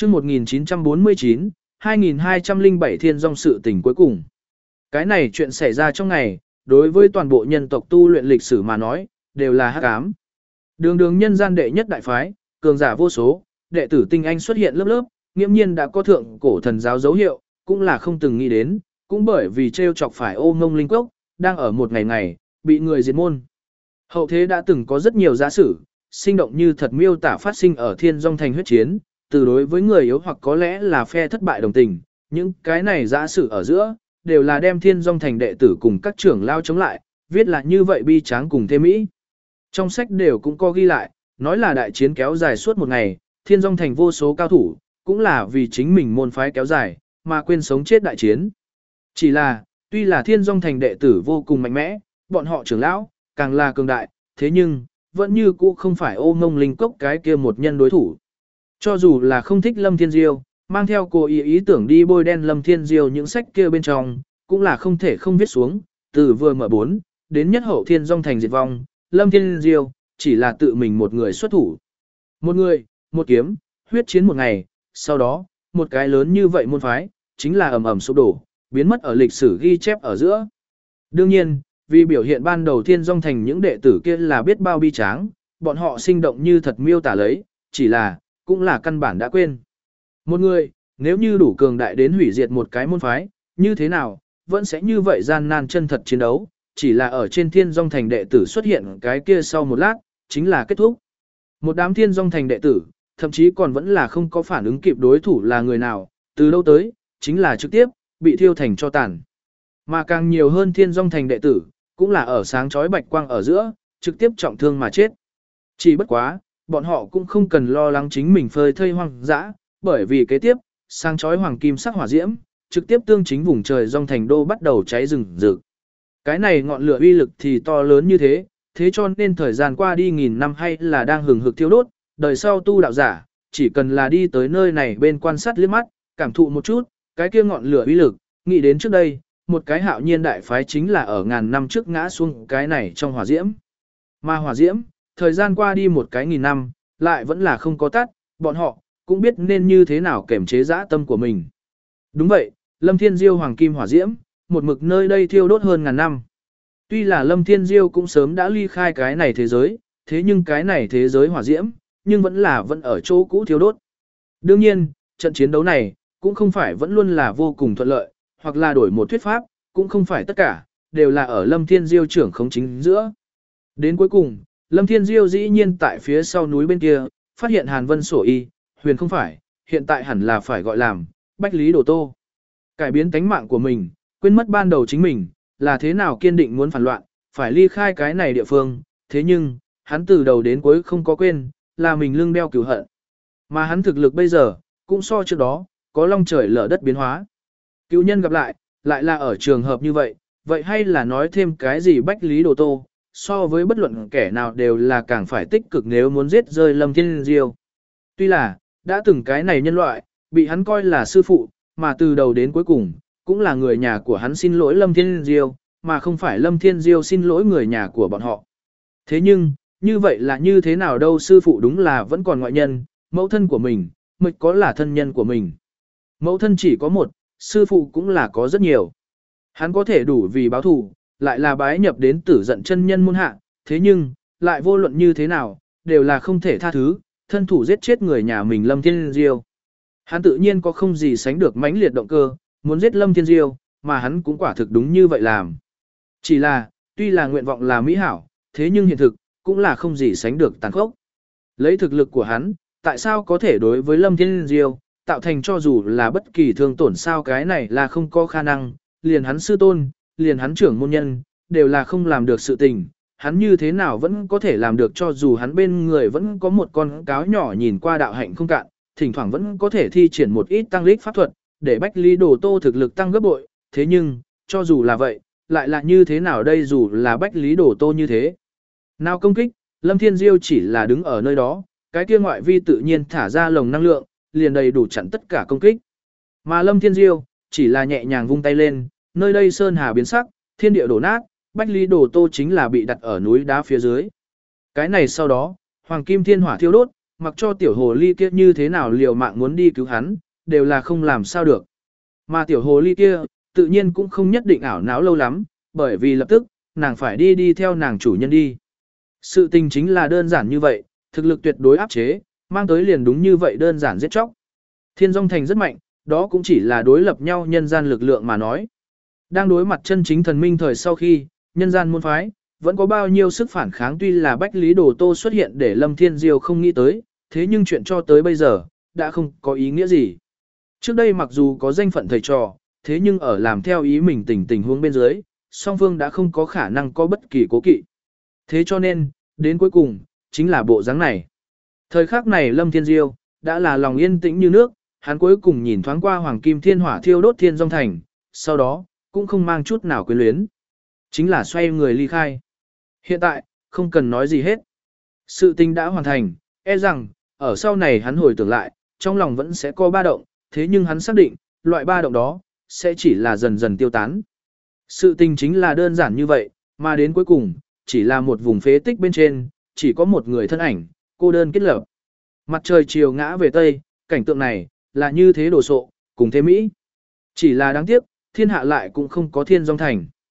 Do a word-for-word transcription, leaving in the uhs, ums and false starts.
chương một nghìn chín trăm bốn mươi chín, hai nghìn hai trăm lẻ bảy thiên dòng sự tình cuối cùng. Cái này chuyện xảy ra trong ngày, đối với toàn bộ nhân tộc tu luyện lịch sử mà nói, đều là hắc ám. Đường đường nhân gian đệ nhất đại phái, cường giả vô số, đệ tử tinh anh xuất hiện lớp lớp, nghiễm nhiên đã có thượng cổ thần giáo dấu hiệu, cũng là không từng nghĩ đến, cũng bởi vì trêu chọc phải ô ngông linh cốc, đang ở một ngày ngày, bị người diệt môn. Hậu thế đã từng có rất nhiều giả sử, sinh động như thật miêu tả phát sinh ở thiên dòng thành huyết chiến, từ đối với người yếu hoặc có lẽ là phe thất bại đồng tình, những cái này giả sử ở giữa, đều là đem thiên dòng thành đệ tử cùng các trưởng lao chống lại, viết là như vậy bi tráng cùng thêm mỹ. Trong sách đều cũng có ghi lại, nói là đại chiến kéo dài suốt một ngày, thiên dòng thành vô số cao thủ, cũng là vì chính mình môn phái kéo dài, mà quên sống chết đại chiến. Chỉ là, tuy là thiên dòng thành đệ tử vô cùng mạnh mẽ, bọn họ trưởng lão, càng là cường đại, thế nhưng, vẫn như cũ không phải ô ngông linh cốc cái kia một nhân đối thủ. Cho dù là không thích Lâm Thiên Diêu, mang theo cô ý ý tưởng đi bôi đen Lâm Thiên Diêu những sách kia bên trong, cũng là không thể không viết xuống, từ vừa mở bốn, đến nhất hậu thiên dòng thành diệt vong, Lâm Thiên Diêu, chỉ là tự mình một người xuất thủ. Một người, một kiếm, huyết chiến một ngày, sau đó, một cái lớn như vậy môn phái, chính là ầm ầm sụp đổ, biến mất ở lịch sử ghi chép ở giữa. Đương nhiên, vì biểu hiện ban đầu thiên dòng thành những đệ tử kia là biết bao bi tráng, bọn họ sinh động như thật miêu tả lấy, chỉ là, cũng là căn bản đã quên. Một người, nếu như đủ cường đại đến hủy diệt một cái môn phái, như thế nào, vẫn sẽ như vậy gian nan chân thật chiến đấu, chỉ là ở trên thiên dòng thành đệ tử xuất hiện cái kia sau một lát, chính là kết thúc. Một đám thiên dòng thành đệ tử, thậm chí còn vẫn là không có phản ứng kịp đối thủ là người nào, từ đâu tới, chính là trực tiếp, bị thiêu thành cho tàn. Mà càng nhiều hơn thiên dòng thành đệ tử, cũng là ở sáng chói bạch quang ở giữa, trực tiếp trọng thương mà chết. Chỉ bất quá, bọn họ cũng không cần lo lắng chính mình phơi thây hoang dã, bởi vì kế tiếp, sáng chói hoàng kim sắc hỏa diễm, trực tiếp tương chính vùng trời dòng thành đô bắt đầu cháy rừng rực. Cái này ngọn lửa uy lực thì to lớn như thế, thế cho nên thời gian qua đi nghìn năm hay là đang hừng hực thiêu đốt, đời sau tu đạo giả, chỉ cần là đi tới nơi này bên quan sát liếc mắt, cảm thụ một chút, cái kia ngọn lửa uy lực, nghĩ đến trước đây, một cái hạo nhiên đại phái chính là ở ngàn năm trước ngã xuống cái này trong hỏa diễm. Mà hỏa diễm, thời gian qua đi một cái nghìn năm, lại vẫn là không có tắt, bọn họ, cũng biết nên như thế nào kềm chế dã tâm của mình. Đúng vậy, Lâm Thiên Diêu hoàng kim hỏa diễm, một mực nơi đây thiêu đốt hơn ngàn năm. Tuy là Lâm Thiên Diêu cũng sớm đã ly khai cái này thế giới, thế nhưng cái này thế giới hỏa diễm, nhưng vẫn là vẫn ở chỗ cũ thiêu đốt. Đương nhiên, trận chiến đấu này, cũng không phải vẫn luôn là vô cùng thuận lợi, hoặc là đổi một thuyết pháp, cũng không phải tất cả, đều là ở Lâm Thiên Diêu trưởng khống chính giữa. Đến cuối cùng, Lâm Thiên Diêu dĩ nhiên tại phía sau núi bên kia, phát hiện Hàn Vân sổ y, huyền không phải, hiện tại hẳn là phải gọi làm, Bách Lý Đồ Tô. Cải biến tánh mạng của mình, quên mất ban đầu chính mình, là thế nào kiên định muốn phản loạn, phải ly khai cái này địa phương, thế nhưng, hắn từ đầu đến cuối không có quên, là mình lưng đeo cửu hận. Mà hắn thực lực bây giờ, cũng so trước đó, có long trời lở đất biến hóa. Cựu nhân gặp lại, lại là ở trường hợp như vậy, vậy hay là nói thêm cái gì Bách Lý Đồ Tô, so với bất luận kẻ nào đều là càng phải tích cực nếu muốn giết rơi Lâm Thiên Diêu. Tuy là, đã từng cái này nhân loại, bị hắn coi là sư phụ, mà từ đầu đến cuối cùng, cũng là người nhà của hắn xin lỗi Lâm Thiên Diêu, mà không phải Lâm Thiên Diêu xin lỗi người nhà của bọn họ. Thế nhưng, như vậy là như thế nào đâu, sư phụ đúng là vẫn còn ngoại nhân, mẫu thân của mình, mịch có là thân nhân của mình. Mẫu thân chỉ có một, sư phụ cũng là có rất nhiều. Hắn có thể đủ vì báo thù, lại là bái nhập đến tử giận chân nhân môn hạ, thế nhưng, lại vô luận như thế nào, đều là không thể tha thứ, thân thủ giết chết người nhà mình Lâm Thiên Diêu. Hắn tự nhiên có không gì sánh được mãnh liệt động cơ, muốn giết Lâm Thiên Diêu, mà hắn cũng quả thực đúng như vậy làm. Chỉ là, tuy là nguyện vọng là mỹ hảo, thế nhưng hiện thực, cũng là không gì sánh được tàn khốc. Lấy thực lực của hắn, tại sao có thể đối với Lâm Thiên Diêu, tạo thành cho dù là bất kỳ thương tổn sao cái này là không có khả năng, liền hắn sư tôn, liền hắn trưởng môn nhân, đều là không làm được sự tình, hắn như thế nào vẫn có thể làm được cho dù hắn bên người vẫn có một con cáo nhỏ nhìn qua đạo hạnh không cạn, thỉnh thoảng vẫn có thể thi triển một ít tăng lích pháp thuật, để Bách Lý Đồ Tô thực lực tăng gấp bội, thế nhưng, cho dù là vậy, lại là như thế nào đây dù là Bách Lý Đồ Tô như thế. Nào công kích, Lâm Thiên Diêu chỉ là đứng ở nơi đó, cái kia ngoại vi tự nhiên thả ra lồng năng lượng, liền đầy đủ chặn tất cả công kích. Mà Lâm Thiên Diêu, chỉ là nhẹ nhàng vung tay lên, nơi đây sơn hà biến sắc, thiên địa đổ nát, Bách Lý Đồ Tô chính là bị đặt ở núi đá phía dưới. Cái này sau đó, Hoàng Kim Thiên Hỏa thiêu đốt, mặc cho tiểu hồ ly kia như thế nào liều mạng muốn đi cứu hắn, đều là không làm sao được. Mà tiểu hồ ly kia, tự nhiên cũng không nhất định ảo não lâu lắm, bởi vì lập tức, nàng phải đi đi theo nàng chủ nhân đi. Sự tình chính là đơn giản như vậy, thực lực tuyệt đối áp chế, mang tới liền đúng như vậy đơn giản giết chóc. Thiên Dung Thành rất mạnh, đó cũng chỉ là đối lập nhau nhân gian lực lượng mà nói. Đang đối mặt chân chính thần minh thời sau khi, nhân gian môn phái, vẫn có bao nhiêu sức phản kháng tuy là Bách Lý Đồ Tô xuất hiện để Lâm Thiên Diêu không nghĩ tới, thế nhưng chuyện cho tới bây giờ, đã không có ý nghĩa gì. Trước đây mặc dù có danh phận thầy trò, thế nhưng ở làm theo ý mình tình tình huống bên dưới, song phương đã không có khả năng có bất kỳ cố kỵ. Thế cho nên, đến cuối cùng, chính là bộ dáng này. Thời khắc này Lâm Thiên Diêu, đã là lòng yên tĩnh như nước, hắn cuối cùng nhìn thoáng qua Hoàng Kim Thiên Hỏa thiêu đốt Thiên Dung Thành, sau đó, cũng không mang chút nào quyến luyến. Chính là xoay người ly khai. Hiện tại, không cần nói gì hết. Sự tình đã hoàn thành, e rằng, ở sau này hắn hồi tưởng lại, trong lòng vẫn sẽ có ba động, thế nhưng hắn xác định, loại ba động đó, sẽ chỉ là dần dần tiêu tán. Sự tình chính là đơn giản như vậy, mà đến cuối cùng, chỉ là một vùng phế tích bên trên, chỉ có một người thân ảnh, cô đơn kết lập. Mặt trời chiều ngã về Tây, cảnh tượng này, là như thế đồ sộ, cùng thế Mỹ. Chỉ là đáng tiếc, thiên hạ lại cũng không có Thiên Dung Thành.